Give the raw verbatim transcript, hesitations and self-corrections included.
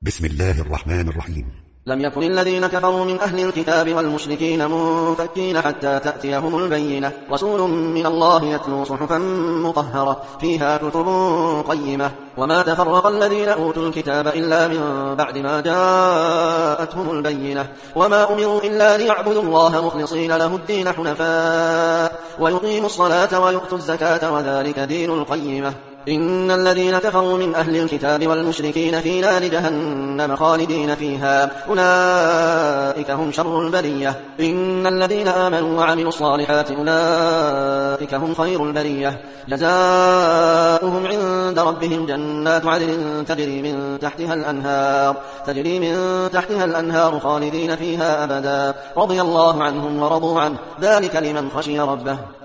بسم الله الرحمن الرحيم. لم يكن الذين كفروا من أهل الكتاب والمشركين منفكين حتى تأتيهم البينة، رسول من الله يتلو صحفا مطهرة فيها كتب قيمة. وما تفرق الذين أوتوا الكتاب إلا من بعد ما جاءتهم البينة، وما أمروا إلا ليعبدوا الله مخلصين له الدين حنفاء ويقيموا الصلاة ويؤتوا الزكاة وذلك دين القيمة. إن الذين كفروا من أهل الكتاب والمشركين في نار جهنم خالدين فيها أولئك هم شر البرية. إن الذين آمنوا وعملوا الصالحات أولئك هم خير البرية. جزاؤهم عند ربهم جنات عدن تجري من تحتها الأنهار تجري من تحتها الأنهار خالدين فيها أبدا، رضي الله عنهم ورضوا عنه، ذلك لمن خشي ربه.